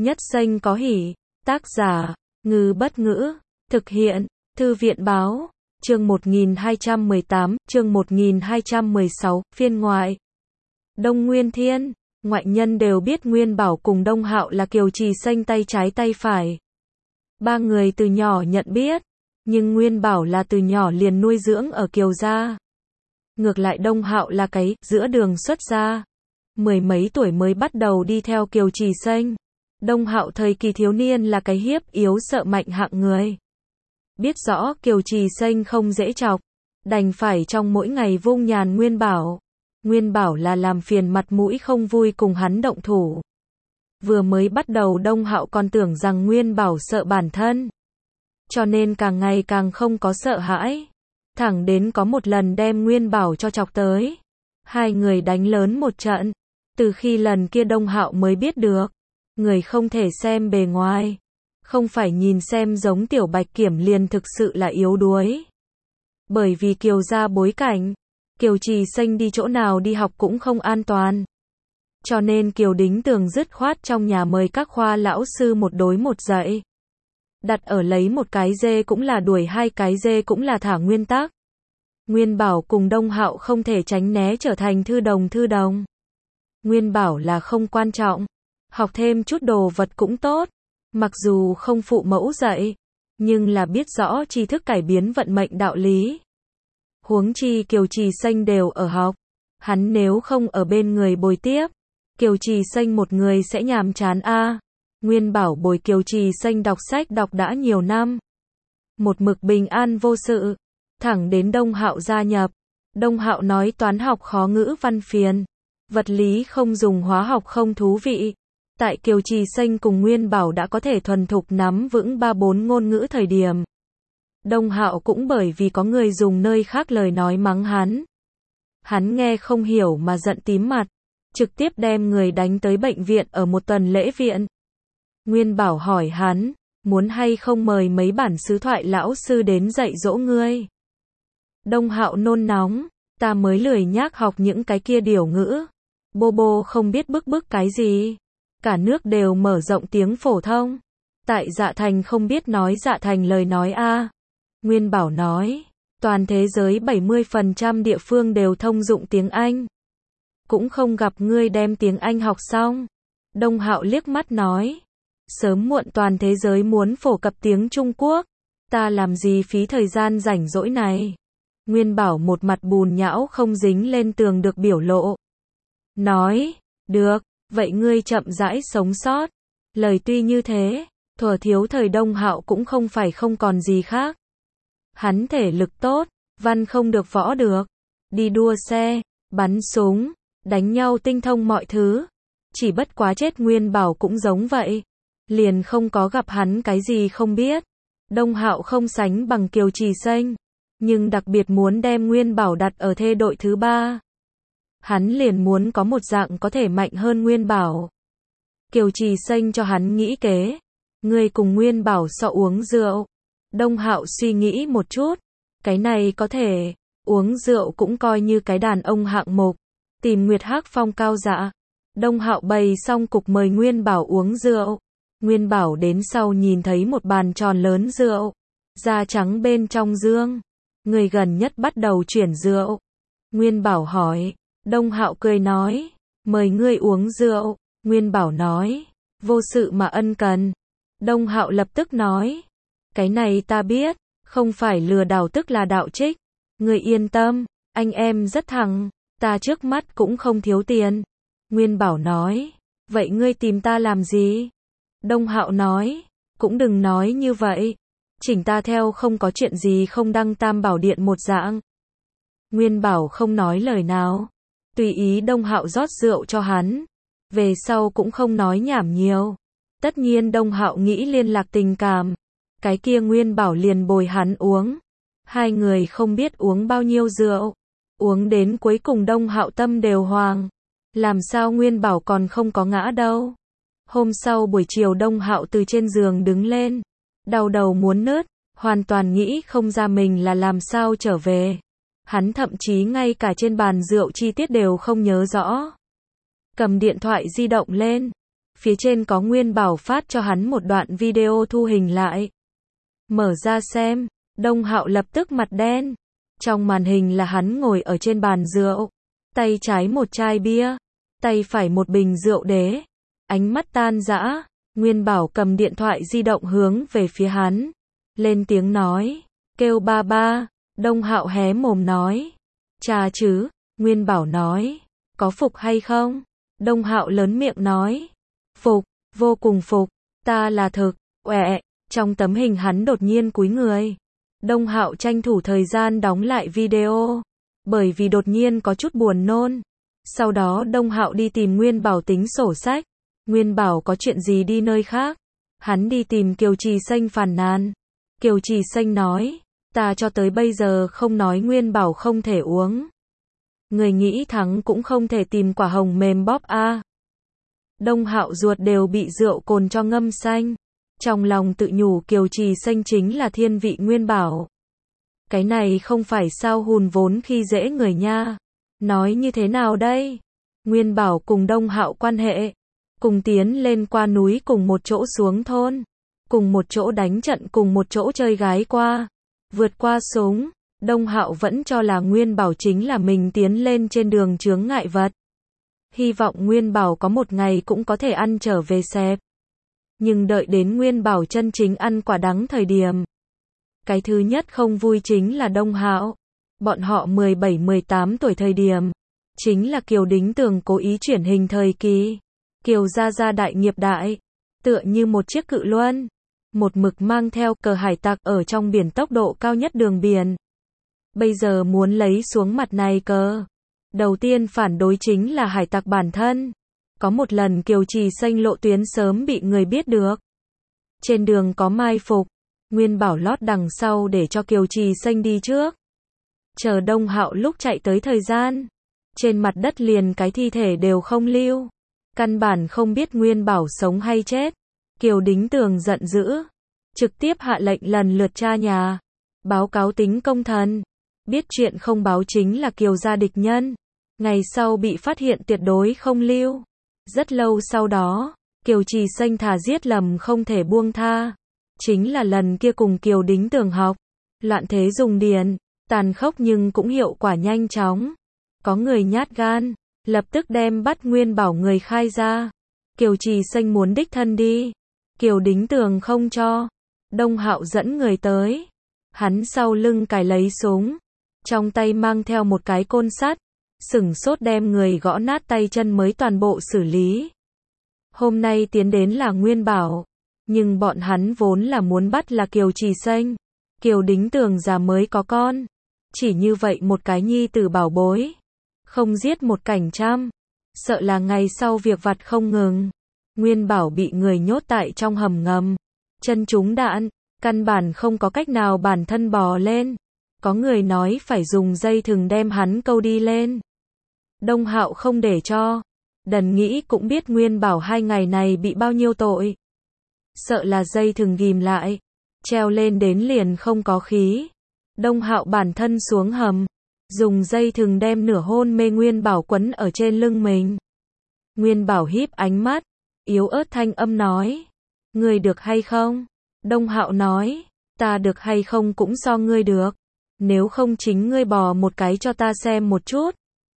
Nhất Xanh có hỉ. Tác giả, Ngư Bất Ngữ. Thực hiện, Thư viện Báo. Chương 1218, chương 1216, phiên ngoại. Đông Nguyên Thiên, ngoại nhân đều biết Nguyên Bảo cùng Đông Hạo là Kiều Trì Xanh tay trái tay phải. Ba người từ nhỏ nhận biết, nhưng Nguyên Bảo là từ nhỏ liền nuôi dưỡng ở Kiều gia. Ngược lại Đông Hạo là cái giữa đường xuất gia. Mười mấy tuổi mới bắt đầu đi theo Kiều Trì Xanh. Đông Hạo thời kỳ thiếu niên là cái hiếp yếu sợ mạnh hạng người. Biết rõ Kiều Trì Xanh không dễ chọc, đành phải trong mỗi ngày vung nhàn Nguyên Bảo. Nguyên Bảo là làm phiền mặt mũi không vui cùng hắn động thủ. Vừa mới bắt đầu Đông Hạo còn tưởng rằng Nguyên Bảo sợ bản thân, cho nên càng ngày càng không có sợ hãi. Thẳng đến có một lần đem Nguyên Bảo cho chọc tới. Hai người đánh lớn một trận. Từ khi lần kia Đông Hạo mới biết được, người không thể xem bề ngoài. Không phải nhìn xem giống Tiểu Bạch Kiểm liền thực sự là yếu đuối. Bởi vì Kiều gia bối cảnh, Kiều Trì Xanh đi chỗ nào đi học cũng không an toàn. Cho nên Kiều Đính Tường dứt khoát trong nhà mời các khoa lão sư một đối một dạy. Đặt ở lấy một cái dê cũng là đuổi hai cái dê cũng là thả nguyên tắc. Nguyên Bảo cùng Đông Hạo không thể tránh né trở thành thư đồng. Nguyên Bảo là không quan trọng, học thêm chút đồ vật cũng tốt, mặc dù không phụ mẫu dạy, nhưng là biết rõ tri thức cải biến vận mệnh đạo lý. Huống chi Kiều Trì Xanh đều ở học, hắn nếu không ở bên người bồi tiếp, Kiều Trì Xanh một người sẽ nhàm chán a. Nguyên Bảo bồi Kiều Trì Xanh đọc sách đọc đã nhiều năm, một mực bình an vô sự, thẳng đến Đông Hạo gia nhập. Đông Hạo nói toán học khó, ngữ văn phiền, vật lý không dùng, hóa học không thú vị. Tại Kiều Trì Xanh cùng Nguyên Bảo đã có thể thuần thục nắm vững 3-4 ngôn ngữ thời điểm, Đông Hạo cũng bởi vì có người dùng nơi khác lời nói mắng hắn. Hắn nghe không hiểu mà giận tím mặt, trực tiếp đem người đánh tới bệnh viện ở một tuần lễ viện. Nguyên Bảo hỏi hắn, muốn hay không mời mấy bản sứ thoại lão sư đến dạy dỗ ngươi. Đông Hạo nôn nóng, ta mới lười nhác học những cái kia điểu ngữ. Bô không biết bức cái gì. Cả nước đều mở rộng tiếng phổ thông. Tại Dạ Thành không biết nói Dạ Thành lời nói a. Nguyên Bảo nói, toàn thế giới 70% địa phương đều thông dụng tiếng Anh. Cũng không gặp ngươi đem tiếng Anh học xong. Đông Hạo liếc mắt nói, sớm muộn toàn thế giới muốn phổ cập tiếng Trung Quốc. Ta làm gì phí thời gian rảnh rỗi này. Nguyên Bảo một mặt bùn nhão không dính lên tường được biểu lộ. Nói, được, vậy ngươi chậm rãi sống sót. Lời tuy như thế, thuở thiếu thời Đông Hạo cũng không phải không còn gì khác. Hắn thể lực tốt, văn không được võ được, đi đua xe, bắn súng, đánh nhau tinh thông mọi thứ. Chỉ bất quá chết Nguyên Bảo cũng giống vậy. Liền không có gặp hắn cái gì không biết. Đông Hạo không sánh bằng Kiều Trì Xanh, nhưng đặc biệt muốn đem Nguyên Bảo đặt ở thê đội thứ 3. Hắn liền muốn có một dạng có thể mạnh hơn Nguyên Bảo. Kiều Trì Xanh cho hắn nghĩ kế, ngươi cùng Nguyên Bảo so uống rượu. Đông Hạo suy nghĩ một chút, cái này có thể, uống rượu cũng coi như cái đàn ông hạng mục, tìm Nguyệt Hắc Phong cao dạ. Đông Hạo bày xong cục mời Nguyên Bảo uống rượu. Nguyên Bảo đến sau nhìn thấy một bàn tròn lớn rượu, da trắng bên trong dương. Người gần nhất bắt đầu chuyển rượu. Nguyên Bảo hỏi, Đông Hạo cười nói, mời ngươi uống rượu. Nguyên Bảo nói, vô sự mà ân cần. Đông Hạo lập tức nói, cái này ta biết, không phải lừa đảo tức là đạo trích. Ngươi yên tâm, anh em rất thẳng, ta trước mắt cũng không thiếu tiền. Nguyên Bảo nói, vậy ngươi tìm ta làm gì? Đông Hạo nói, cũng đừng nói như vậy, chỉnh ta theo không có chuyện gì không đăng Tam Bảo Điện một dạng. Nguyên Bảo không nói lời nào, tùy ý Đông Hạo rót rượu cho hắn, về sau cũng không nói nhảm nhiều. Tất nhiên Đông Hạo nghĩ liên lạc tình cảm, cái kia Nguyên Bảo liền bồi hắn uống. Hai người không biết uống bao nhiêu rượu, uống đến cuối cùng Đông Hạo tâm đều hoàng. Làm sao Nguyên Bảo còn không có ngã đâu. Hôm sau buổi chiều Đông Hạo từ trên giường đứng lên, đau đầu muốn nứt, hoàn toàn nghĩ không ra mình là làm sao trở về. Hắn thậm chí ngay cả trên bàn rượu chi tiết đều không nhớ rõ. Cầm điện thoại di động lên, Phía trên có Nguyên Bảo phát cho hắn một đoạn video thu hình lại. Mở ra xem, Đông Hạo lập tức mặt đen. Trong màn hình là hắn ngồi ở trên bàn rượu, tay trái một chai bia, tay phải một bình rượu đế. Ánh mắt tan rã, Nguyên Bảo cầm điện thoại di động hướng về phía hắn, lên tiếng nói, kêu ba ba. Đông Hạo hé mồm nói, cha chứ. Nguyên Bảo nói, có phục hay không? Đông Hạo lớn miệng nói, phục, vô cùng phục, ta là thực, ọe. Trong tấm hình hắn đột nhiên cúi người. Đông Hạo tranh thủ thời gian đóng lại video, bởi vì đột nhiên có chút buồn nôn. Sau đó Đông Hạo đi tìm Nguyên Bảo tính sổ sách. Nguyên Bảo có chuyện gì đi nơi khác. Hắn đi tìm Kiều Trì Xanh phàn nàn. Kiều Trì Xanh nói, ta cho tới bây giờ không nói Nguyên Bảo không thể uống. Người nghĩ thắng cũng không thể tìm quả hồng mềm bóp a. Đông Hạo ruột đều bị rượu cồn cho ngâm xanh. Trong lòng tự nhủ Kiều Trì Xanh chính là thiên vị Nguyên Bảo. Cái này không phải sao hùn vốn khi dễ người nha. Nói như thế nào đây? Nguyên Bảo cùng Đông Hạo quan hệ, cùng tiến lên qua núi, cùng một chỗ xuống thôn, cùng một chỗ đánh trận, cùng một chỗ chơi gái qua, vượt qua súng. Đông Hạo vẫn cho là Nguyên Bảo chính là mình tiến lên trên đường chướng ngại vật. Hy vọng Nguyên Bảo có một ngày cũng có thể ăn trở về xẹp. Nhưng đợi đến Nguyên Bảo chân chính ăn quả đắng thời điểm, cái thứ nhất không vui chính là Đông Hạo. Bọn họ 17-18 tuổi thời điểm, chính là Kiều Đính Tường cố ý chuyển hình thời kỳ. Kiều gia gia đại nghiệp đại, tựa như một chiếc cự luân, một mực mang theo cờ hải tặc ở trong biển tốc độ cao nhất đường biển. Bây giờ muốn lấy xuống mặt này cờ, đầu tiên phản đối chính là hải tặc bản thân. Có một lần Kiều Trì Xanh lộ tuyến sớm bị người biết được. Trên đường có mai phục, Nguyên Bảo lót đằng sau để cho Kiều Trì Xanh đi trước. Chờ Đông Hạo lúc chạy tới thời gian, trên mặt đất liền cái thi thể đều không lưu. Căn bản không biết Nguyên Bảo sống hay chết. Kiều Đính Tường giận dữ, trực tiếp hạ lệnh lần lượt tra nhà, báo cáo tính công thần. Biết chuyện không báo chính là Kiều gia địch nhân. Ngày sau bị phát hiện tuyệt đối không lưu. Rất lâu sau đó, Kiều Trì Xanh thà giết lầm không thể buông tha. Chính là lần kia cùng Kiều Đính Tường học, loạn thế dùng điện, tàn khốc nhưng cũng hiệu quả nhanh chóng. Có người nhát gan, lập tức đem bắt Nguyên Bảo người khai ra. Kiều Trì Xanh muốn đích thân đi, Kiều Đính Tường không cho. Đông Hạo dẫn người tới, hắn sau lưng cài lấy súng, trong tay mang theo một cái côn sắt, sửng sốt đem người gõ nát tay chân mới toàn bộ xử lý. Hôm nay tiến đến là Nguyên Bảo, nhưng bọn hắn vốn là muốn bắt là Kiều Trì Xanh. Kiều Đính Tường già mới có con, chỉ như vậy một cái nhi tử bảo bối, không giết một cảnh trăm, sợ là ngày sau việc vặt không ngừng. Nguyên Bảo bị người nhốt tại trong hầm ngầm, chân trúng đạn, căn bản không có cách nào bản thân bò lên. Có người nói phải dùng dây thừng đem hắn câu đi lên. Đông Hạo không để cho. Đần nghĩ cũng biết Nguyên Bảo 2 ngày này bị bao nhiêu tội. Sợ là dây thừng ghìm lại, treo lên đến liền không có khí. Đông Hạo bản thân xuống hầm, dùng dây thừng đem nửa hôn mê Nguyên Bảo quấn ở trên lưng mình. Nguyên Bảo híp ánh mắt, yếu ớt thanh âm nói, ngươi được hay không? Đông Hạo nói, ta được hay không cũng so ngươi được. Nếu không chính ngươi bò một cái cho ta xem một chút.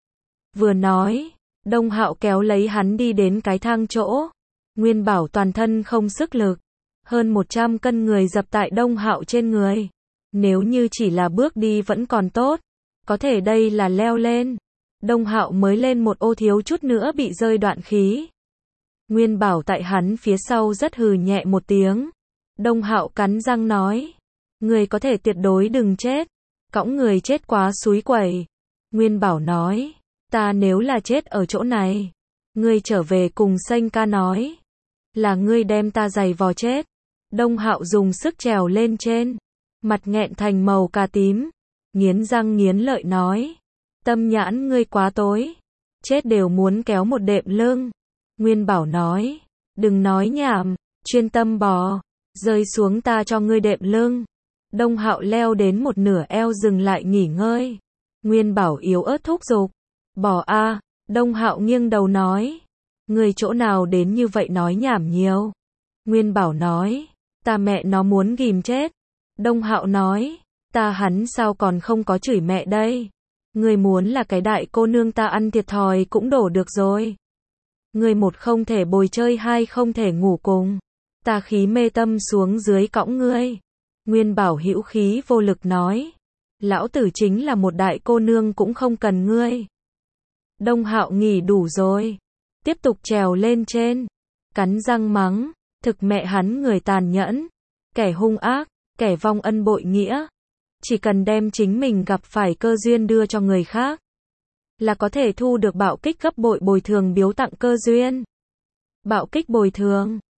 Vừa nói, Đông Hạo kéo lấy hắn đi đến cái thang chỗ. Nguyên Bảo toàn thân không sức lực, hơn 100 cân người dập tại Đông Hạo trên người. Nếu như chỉ là bước đi vẫn còn tốt, có thể đây là leo lên. Đông Hạo mới lên một ô thiếu chút nữa bị rơi đoạn khí. Nguyên Bảo tại hắn phía sau rất hừ nhẹ một tiếng. Đông Hạo cắn răng nói, người có thể tuyệt đối đừng chết. Cõng người chết quá xúi quẩy. Nguyên Bảo nói, ta nếu là chết ở chỗ này, ngươi trở về cùng Xanh ca nói, là ngươi đem ta giày vò chết. Đông Hạo dùng sức trèo lên trên, mặt nghẹn thành màu cà tím, nghiến răng nghiến lợi nói, tâm nhãn ngươi quá tối, chết đều muốn kéo một đệm lưng. Nguyên Bảo nói, đừng nói nhảm, chuyên tâm bò, rơi xuống ta cho ngươi đệm lưng. Đông Hạo leo đến một nửa eo dừng lại nghỉ ngơi. Nguyên Bảo yếu ớt thúc giục, bỏ a. Đông Hạo nghiêng đầu nói, Người chỗ nào đến như vậy nói nhảm nhiều. Nguyên Bảo nói, ta mẹ nó muốn ghim chết. Đông Hạo nói, ta hắn sao còn không có chửi mẹ đây. Người muốn là cái đại cô nương ta ăn thiệt thòi cũng đổ được rồi. Người một không thể bồi chơi, hai không thể ngủ cùng. Ta khí mê tâm xuống dưới cõng ngươi. Nguyên Bảo hữu khí vô lực nói, lão tử chính là một đại cô nương cũng không cần ngươi. Đông Hạo nghỉ đủ rồi, tiếp tục trèo lên trên, cắn răng mắng, thực mẹ hắn người tàn nhẫn, kẻ hung ác, kẻ vong ân bội nghĩa. Chỉ cần đem chính mình gặp phải cơ duyên đưa cho người khác, là có thể thu được bạo kích gấp bội bồi thường biếu tặng cơ duyên. Bạo kích bồi thường